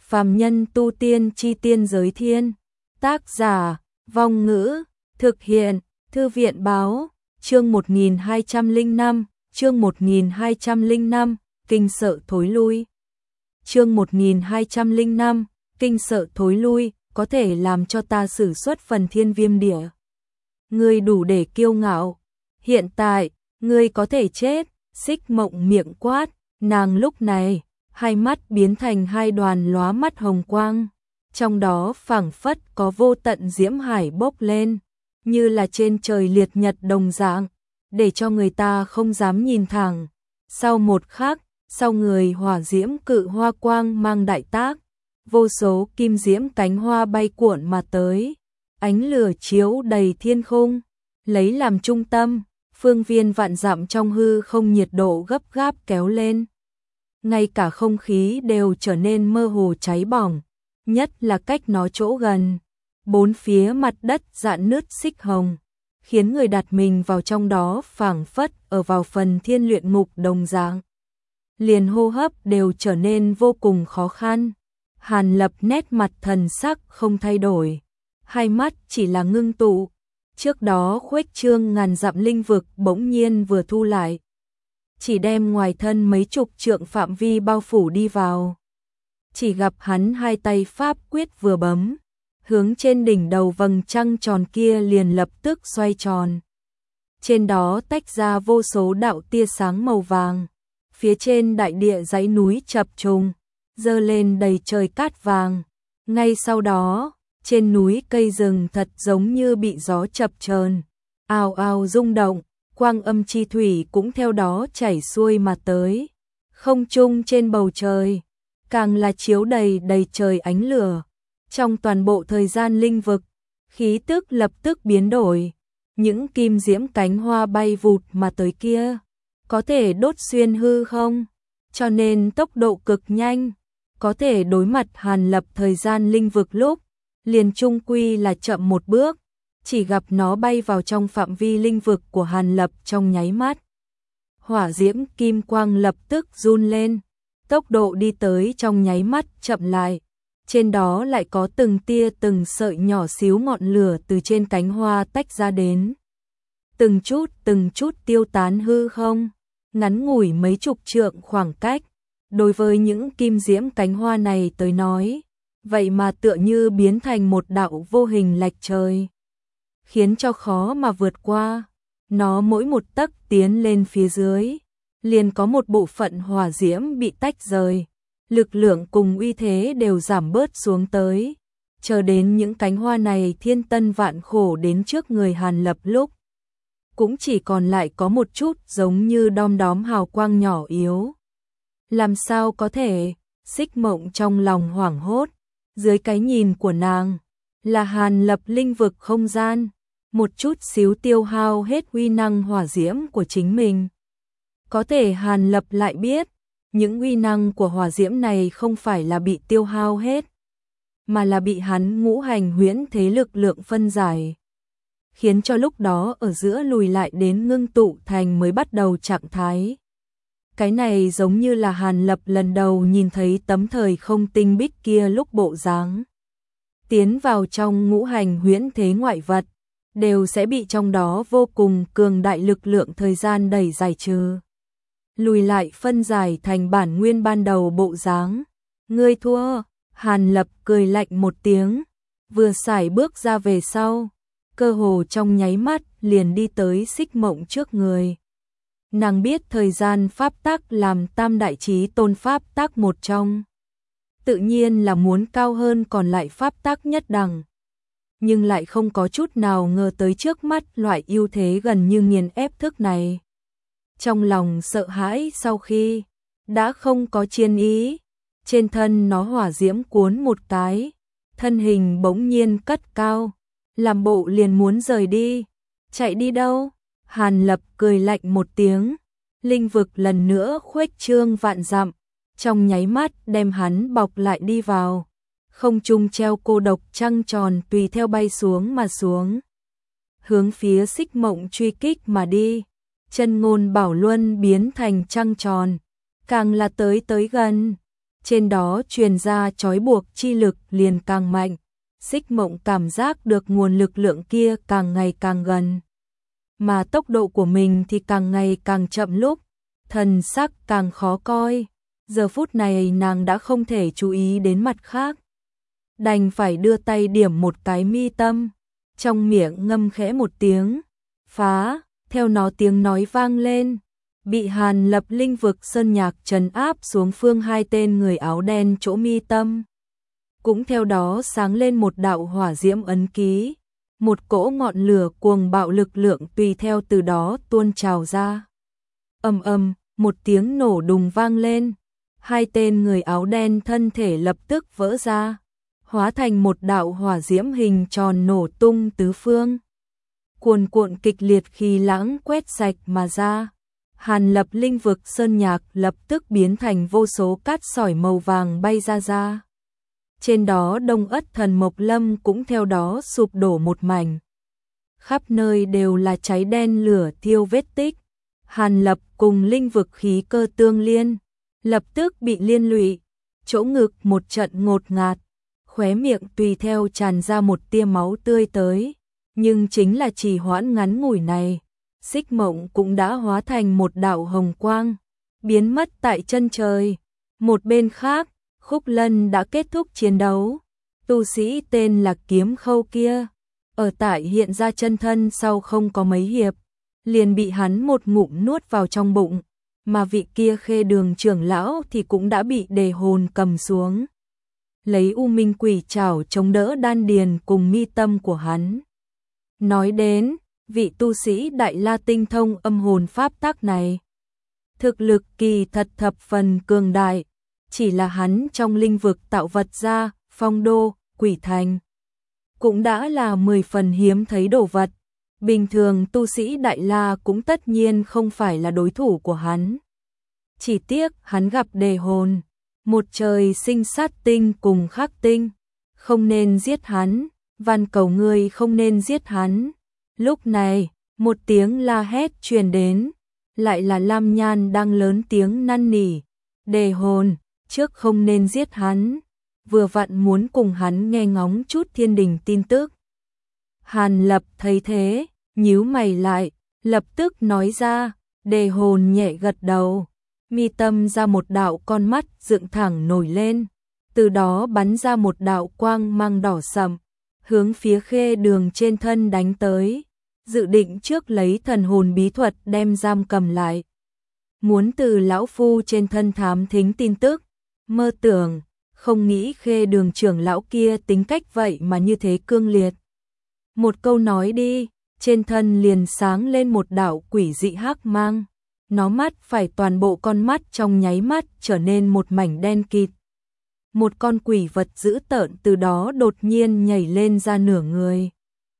Phàm nhân tu tiên chi tiên giới thiên. Tác giả, Vong Ngữ, thực hiện, Thư viện báo, chương 1205, chương 1205, kinh sợ thối lui. Chương 1205, kinh sợ thối lui, có thể làm cho ta sử xuất phần thiên viêm địa. Ngươi đủ để kiêu ngạo. Hiện tại, ngươi có thể chết. Xích Mộng miệng quát, nàng lúc này, hai mắt biến thành hai đoàn lóa mắt hồng quang. Trong đó phảng phất có vô tận diễm hải bốc lên, như là trên trời liệt nhật đồng dạng, để cho người ta không dám nhìn thẳng. Sau một khắc, sau người hỏa diễm cự hoa quang mang đại tác, vô số kim diễm cánh hoa bay cuộn mà tới, ánh lửa chiếu đầy thiên khung, lấy làm trung tâm, phương viên vạn dặm trong hư không nhiệt độ gấp gáp kéo lên. Ngay cả không khí đều trở nên mơ hồ cháy bỏng, nhất là cách nó chỗ gần. Bốn phía mặt đất rạn nứt xích hồng, khiến người đặt mình vào trong đó phảng phất ở vào phần thiên luyện ngục đồng dạng. Liền hô hấp đều trở nên vô cùng khó khăn. Hàn Lập nét mặt thần sắc không thay đổi, hai mắt chỉ là ngưng tụ. Trước đó khuếch trương ngàn dặm linh vực bỗng nhiên vừa thu lại, chỉ đem ngoài thân mấy chục trượng phạm vi bao phủ đi vào. Chỉ gặp hắn hai tay pháp quyết vừa bấm, hướng trên đỉnh đầu vầng trăng tròn kia liền lập tức xoay tròn. Trên đó tách ra vô số đạo tia sáng màu vàng, phía trên đại địa dãy núi chập trùng, dơ lên đầy trời cát vàng. Ngay sau đó, trên núi cây rừng thật giống như bị gió chập chờn, ào ào rung động, quang âm chi thủy cũng theo đó chảy xuôi mà tới. Không trung trên bầu trời, càng là chiếu đầy đầy trời ánh lửa. Trong toàn bộ thời gian linh vực, khí tức lập tức biến đổi. Những kim diễm cánh hoa bay vụt mà tới kia, có thể đốt xuyên hư không, cho nên tốc độ cực nhanh. Có thể đối mặt Hàn Lập thời gian linh vực lúc, liền chung quy là chậm một bước. Chỉ gặp nó bay vào trong phạm vi linh vực của Hàn Lập trong nháy mắt. Hỏa diễm kim quang lập tức run lên, tốc độ đi tới trong nháy mắt chậm lại. Trên đó lại có từng tia từng sợi nhỏ xíu ngọn lửa từ trên cánh hoa tách ra đến. Từng chút tiêu tán hư không, ngắn ngủi mấy chục trượng khoảng cách. Đối với những kim diễm cánh hoa này tới nói, vậy mà tựa như biến thành một đạo vô hình lạch trời, khiến cho khó mà vượt qua. Nó mỗi một tấc tiến lên phía dưới, liền có một bộ phận hỏa diễm bị tách rời, lực lượng cùng uy thế đều giảm bớt xuống tới. Chờ đến những cánh hoa này thiên tân vạn khổ đến trước người Hàn Lập lúc, cũng chỉ còn lại có một chút giống như đom đóm hào quang nhỏ yếu. Làm sao có thể? Xích Mộng trong lòng hoảng hốt. Dưới cái nhìn của nàng, là Hàn Lập linh vực không gian, một chút xíu tiêu hao hết uy năng hỏa diễm của chính mình. Có thể Hàn Lập lại biết, những uy năng của hỏa diễm này không phải là bị tiêu hao hết, mà là bị hắn ngũ hành huyễn thế lực lượng phân giải, khiến cho lúc đó ở giữa lùi lại đến ngưng tụ thành mới bắt đầu trạng thái. Cái này giống như là Hàn Lập lần đầu nhìn thấy tấm thời không tinh bích kia lúc bộ dáng. Tiến vào trong ngũ hành huyễn thế ngoại vật, đều sẽ bị trong đó vô cùng cường đại lực lượng thời gian đẩy giải trừ. Lùi lại phân giải thành bản nguyên ban đầu bộ dáng. Ngươi thua. Hàn Lập cười lạnh một tiếng, vừa sải bước ra về sau, cơ hồ trong nháy mắt liền đi tới Xích Mộng trước người. Nàng biết thời gian pháp tắc làm tam đại chí tôn pháp tắc một trong, tự nhiên là muốn cao hơn còn lại pháp tắc nhất đẳng, nhưng lại không có chút nào ngờ tới trước mắt loại ưu thế gần như nghiền ép thức này. Trong lòng sợ hãi sau khi đã không có chiến ý, trên thân nó hỏa diễm cuốn một cái, thân hình bỗng nhiên cất cao, làm bộ liền muốn rời đi. Chạy đi đâu? Hàn Lập cười lạnh một tiếng, linh vực lần nữa khuếch trương vạn dặm, trong nháy mắt đem hắn bọc lại đi vào. Không trung treo cô độc trăng tròn tùy theo bay xuống mà xuống, hướng phía Xích Mộng truy kích mà đi. Chân ngôn bảo luân biến thành trăng tròn, càng là tới gần, trên đó truyền ra trói buộc chi lực liền càng mạnh. Xích Mộng cảm giác được nguồn lực lượng kia càng ngày càng gần, mà tốc độ của mình thì càng ngày càng chậm, lúc thần sắc càng khó coi. Giờ phút này nàng đã không thể chú ý đến mặt khác, đành phải đưa tay điểm một cái mi tâm, trong miệng ngâm khẽ một tiếng, phá, theo nó tiếng nói vang lên, bị Hàn Lập linh vực sơn nhạc trấn áp xuống phương hai tên người áo đen chỗ mi tâm. Cũng theo đó sáng lên một đạo hỏa diễm ấn ký, một cỗ ngọn lửa cuồng bạo lực lượng tùy theo từ đó tuôn trào ra. Ầm ầm, một tiếng nổ đùng vang lên, hai tên người áo đen thân thể lập tức vỡ ra, hóa thành một đạo hỏa diễm hình tròn nổ tung tứ phương. Cuồn cuộn kịch liệt khí lãng quét sạch mà ra. Hàn Lập linh vực sơn nhạc lập tức biến thành vô số cát sỏi màu vàng bay ra. Trên đó Đông Ất Thần Mộc Lâm cũng theo đó sụp đổ một mảnh. Khắp nơi đều là cháy đen lửa thiêu vết tích. Hàn Lập cùng linh vực khí cơ tương liên, lập tức bị liên lụy, chỗ ngực một trận ngột ngạt, khóe miệng tùy theo tràn ra một tia máu tươi tới, nhưng chính là trì hoãn ngắn ngủi này, Xích Mộng cũng đã hóa thành một đạo hồng quang, biến mất tại chân trời. Một bên khác, Khúc Lân đã kết thúc chiến đấu, tu sĩ tên là Kiếm Khâu kia, ở tại hiện ra chân thân sau không có mấy hiệp, liền bị hắn một ngụm nuốt vào trong bụng, mà vị kia Khê Đường trưởng lão thì cũng đã bị đề hồn cầm xuống, lấy U Minh Quỷ Trảo chống đỡ đan điền cùng mi tâm của hắn. Nói đến, vị tu sĩ Đại La tinh thông âm hồn pháp tắc này, thực lực kỳ thật thập phần cường đại, chỉ là hắn trong linh vực tạo vật ra, Phong Đô, Quỷ Thành, cũng đã là 10 phần hiếm thấy đồ vật. Bình thường tu sĩ Đại La cũng tất nhiên không phải là đối thủ của hắn. Chỉ tiếc hắn gặp đề hồn, một trời sinh sát tinh cùng khắc tinh, không nên giết hắn, van cầu ngươi không nên giết hắn. Lúc này, một tiếng la hét truyền đến, lại là Lam Nhan đang lớn tiếng năn nỉ, đề hồn, trước không nên giết hắn, vừa vặn muốn cùng hắn nghe ngóng chút thiên đình tin tức. Hàn Lập thấy thế, nhíu mày lại, lập tức nói ra, đề hồn nhẹ gật đầu, mi tâm ra một đạo con mắt dựng thẳng nổi lên, từ đó bắn ra một đạo quang mang đỏ sậm, hướng phía Khê Đường trên thân đánh tới, dự định trước lấy thần hồn bí thuật đem giam cầm lại. Muốn từ lão phu trên thân thám thính tin tức, mơ tưởng, không nghĩ Khê Đường trưởng lão kia tính cách vậy mà như thế cương liệt. Một câu nói đi, trên thân liền sáng lên một đạo quỷ dị hắc mang, nó mắt phải toàn bộ con mắt trong nháy mắt trở nên một mảnh đen kịt. Một con quỷ vật dữ tợn từ đó đột nhiên nhảy lên ra nửa người,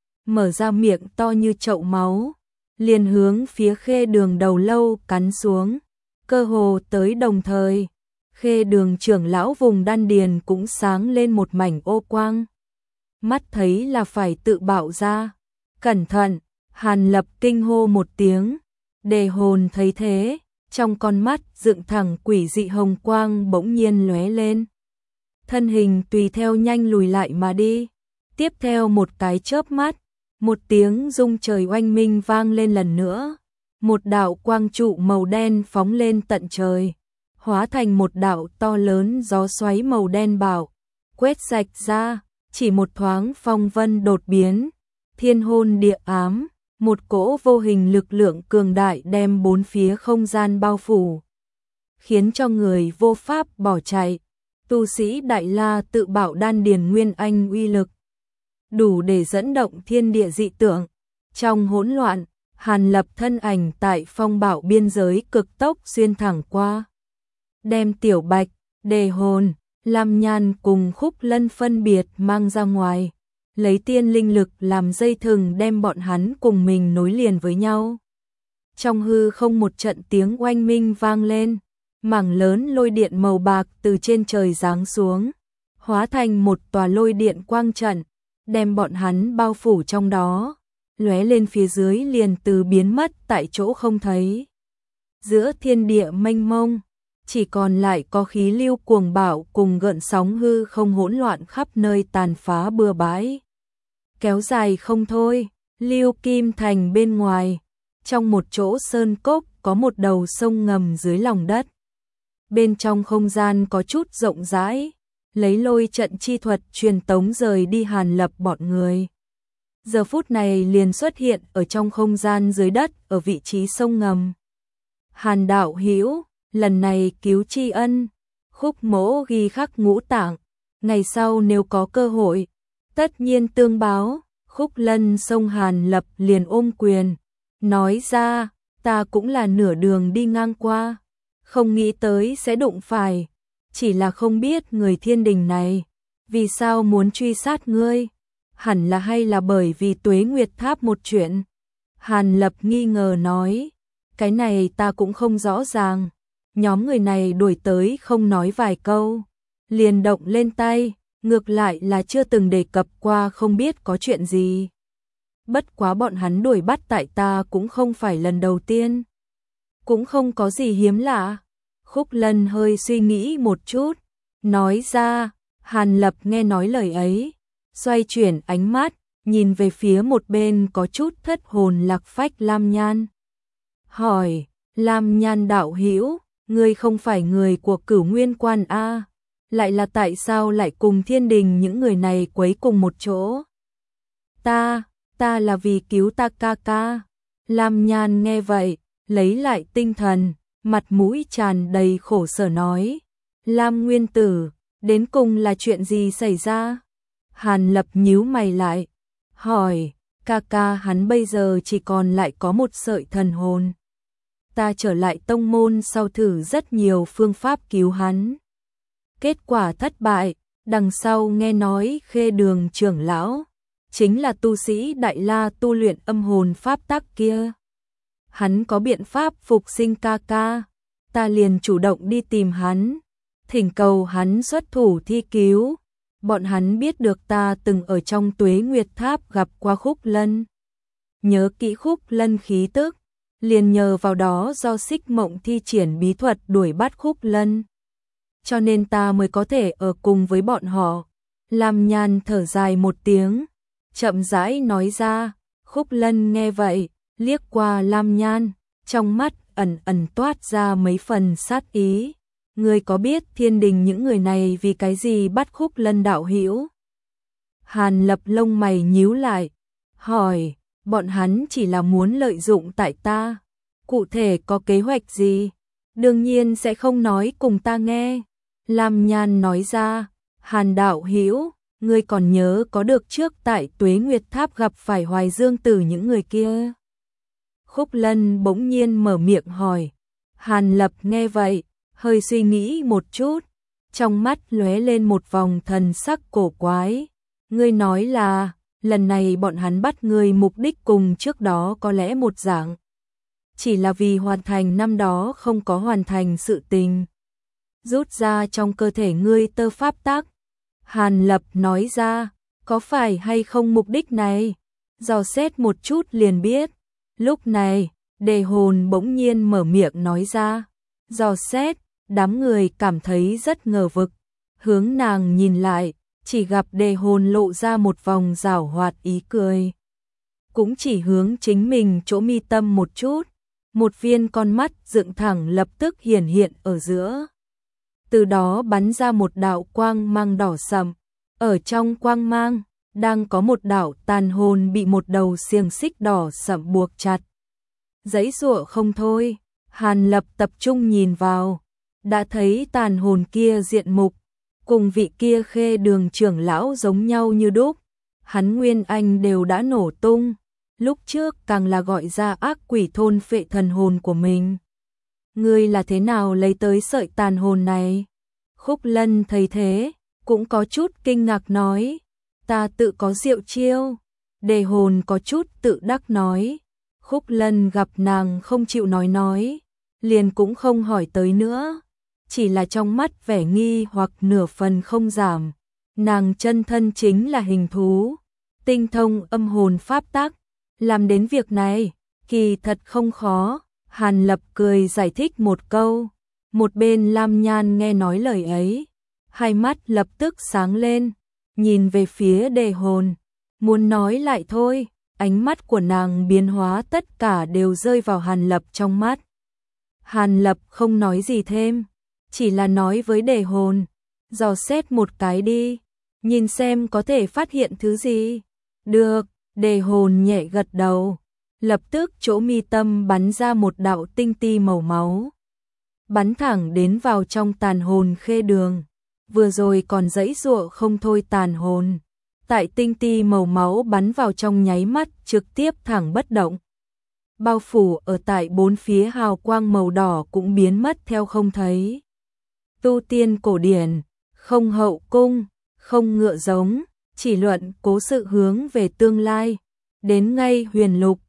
mở ra miệng to như chậu máu, liền hướng phía Khê Đường đầu lâu cắn xuống. Cơ hồ tới đồng thời, Khê Đường trưởng lão vùng đan điền cũng sáng lên một mảnh ô quang. Mắt thấy là phải tự bạo ra. Cẩn thận, Hàn Lập kinh hô một tiếng. Đề hồn thấy thế, trong con mắt dựng thẳng quỷ dị hồng quang bỗng nhiên lóe lên. Thân hình tùy theo nhanh lùi lại mà đi. Tiếp theo một cái chớp mắt, một tiếng rung trời oanh minh vang lên lần nữa. Một đạo quang trụ màu đen phóng lên tận trời, hóa thành một đạo to lớn gió xoáy màu đen bạo, quét sạch ra, chỉ một thoáng phong vân đột biến, thiên hôn địa ám, một cỗ vô hình lực lượng cường đại đem bốn phía không gian bao phủ, khiến cho người vô pháp bỏ chạy. Tu sĩ Đại La tự bạo đan điền nguyên anh uy lực, đủ để dẫn động thiên địa dị tượng. Trong hỗn loạn, Hàn Lập thân ảnh tại phong bạo biên giới cực tốc xuyên thẳng qua, đem Tiểu Bạch, Đề Hồn, Lam Nhan cùng Khúc Lân phân biệt mang ra ngoài, lấy tiên linh lực làm dây thừng đem bọn hắn cùng mình nối liền với nhau. Trong hư không một trận tiếng oanh minh vang lên, mảng lớn lôi điện màu bạc từ trên trời giáng xuống, hóa thành một tòa lôi điện quang trận, đem bọn hắn bao phủ trong đó, lóe lên phía dưới liền từ biến mất tại chỗ không thấy. Giữa thiên địa mênh mông, chỉ còn lại có khí lưu cuồng bạo cùng gợn sóng hư không hỗn loạn khắp nơi tàn phá bừa bãi. Kéo dài không thôi, Lưu Kim Thành bên ngoài, trong một chỗ sơn cốc có một đầu sông ngầm dưới lòng đất. Bên trong không gian có chút rộng rãi, lấy lôi trận chi thuật truyền tống rời đi Hàn Lập bọn người. Giờ phút này liền xuất hiện ở trong không gian dưới đất ở vị trí sông ngầm. Hàn đạo hữu, lần này cứu tri ân, Khúc Mỗ ghi khắc ngũ tạng, ngày sau nếu có cơ hội, tất nhiên tương báo. Khúc Lân xông Hàn Lập liền ôm quyền, nói ra, ta cũng là nửa đường đi ngang qua, không nghĩ tới sẽ đụng phải, chỉ là không biết người Thiên Đình này, vì sao muốn truy sát ngươi, hẳn là hay là bởi vì Tuế Nguyệt Tháp một chuyện. Hàn Lập nghi ngờ nói, cái này ta cũng không rõ ràng, nhóm người này đuổi tới không nói vài câu, liền động lên tay. Ngược lại là chưa từng đề cập qua không biết có chuyện gì. Bất quá bọn hắn đuổi bắt tại ta cũng không phải lần đầu tiên. Cũng không có gì hiếm lạ. Khúc Lân hơi suy nghĩ một chút. Nói ra, Hàn Lập nghe nói lời ấy. Xoay chuyển ánh mắt, nhìn về phía một bên có chút thất hồn lạc phách Lam Nhan. Hỏi, Lam Nhan đạo hữu, ngươi không phải người của Cửu Nguyên Quan A? Lại là tại sao lại cùng Thiên Đình những người này quấy cùng một chỗ? Ta là vì cứu ta ca ca. Lam Nhan nghe vậy, lấy lại tinh thần, mặt mũi tràn đầy khổ sở nói. Lam Nguyên Tử, đến cùng là chuyện gì xảy ra? Hàn Lập nhíu mày lại, hỏi, ca ca hắn bây giờ chỉ còn lại có một sợi thần hồn. Ta trở lại tông môn sau thử rất nhiều phương pháp cứu hắn. Kết quả thất bại, đằng sau nghe nói Khê Đường trưởng lão, chính là tu sĩ Đại La tu luyện âm hồn pháp tắc kia. Hắn có biện pháp phục sinh ca ca, ta liền chủ động đi tìm hắn, thỉnh cầu hắn xuất thủ thi cứu. Bọn hắn biết được ta từng ở trong Tuế Nguyệt Tháp gặp qua Khúc Lân. Nhớ kỹ Khúc Lân khí tức, liền nhờ vào đó do Xích Mộng thi triển bí thuật đuổi bắt Khúc Lân. Cho nên ta mới có thể ở cùng với bọn họ. Lam Nhan thở dài một tiếng, chậm rãi nói ra. Khúc Lân nghe vậy, liếc qua Lam Nhan, trong mắt ẩn ẩn toát ra mấy phần sát ý. Ngươi có biết Thiên Đình những người này vì cái gì bắt Khúc Lân đạo hữu? Hàn Lập lông mày nhíu lại, hỏi, bọn hắn chỉ là muốn lợi dụng tại ta, cụ thể có kế hoạch gì? Đương nhiên sẽ không nói cùng ta nghe. Lam Nhan nói ra, Hàn đạo hữu, ngươi còn nhớ có được trước tại Tuế Nguyệt Tháp gặp phải Hoài Dương Tử những người kia? Khúc Lân bỗng nhiên mở miệng hỏi. Hàn Lập nghe vậy, hơi suy nghĩ một chút, trong mắt lóe lên một vòng thần sắc cổ quái. Ngươi nói là, lần này bọn hắn bắt ngươi mục đích cùng trước đó có lẽ một dạng. Chỉ là vì hoàn thành năm đó không có hoàn thành sự tình. Rút ra trong cơ thể ngươi tơ pháp tắc. Hàn Lập nói ra, có phải hay không mục đích này? Dò xét một chút liền biết. Lúc này, Đề Hồn bỗng nhiên mở miệng nói ra. Dò xét, đám người cảm thấy rất ngờ vực. Hướng nàng nhìn lại, chỉ gặp Đề Hồn lộ ra một vòng giảo hoạt ý cười. Cũng chỉ hướng chính mình chỗ mi tâm một chút. Một viên con mắt dựng thẳng lập tức hiển hiện ở giữa. Từ đó bắn ra một đạo quang mang đỏ sẫm. Ở trong quang mang, đang có một đạo tàn hồn bị một đầu xiềng xích đỏ sẫm buộc chặt. Giãy giụa không thôi, Hàn Lập tập trung nhìn vào, đã thấy tàn hồn kia diện mục, cùng vị kia Khê Đường trưởng lão giống nhau như đúc. Hắn nguyên anh đều đã nổ tung, lúc trước càng là gọi ra ác quỷ thôn phệ thần hồn của mình. Ngươi là thế nào lấy tới sợi tàn hồn này? Khúc Lân thấy thế, cũng có chút kinh ngạc nói, ta tự có diệu chiêu. Đề Hồn có chút tự đắc nói. Khúc Lân gặp nàng không chịu nói, liền cũng không hỏi tới nữa, chỉ là trong mắt vẻ nghi hoặc nửa phần không giảm. Nàng chân thân chính là hình thú, tinh thông âm hồn pháp tắc, làm đến việc này, kỳ thật không khó. Hàn Lập cười giải thích một câu, Một bên Lam Nhan nghe nói lời ấy, hai mắt lập tức sáng lên, nhìn về phía Đề Hồn, muốn nói lại thôi, ánh mắt của nàng biến hóa tất cả đều rơi vào Hàn Lập trong mắt. Hàn Lập không nói gì thêm, chỉ là nói với Đề Hồn, dò xét một cái đi, nhìn xem có thể phát hiện thứ gì. Được, Đề Hồn nhẹ gật đầu, lập tức chỗ mi tâm bắn ra một đạo tinh ti màu máu, bắn thẳng đến vào trong tàn hồn Khê Đường. Vừa rồi còn giãy giụa không thôi tàn hồn, tại tinh ti màu máu bắn vào trong nháy mắt trực tiếp thẳng bất động. Bao phủ ở tại bốn phía hào quang màu đỏ cũng biến mất theo không thấy. Tu tiên cổ điển, không hậu cung, không ngựa giống, chỉ luận cố sự hướng về tương lai, đến ngay huyền lục,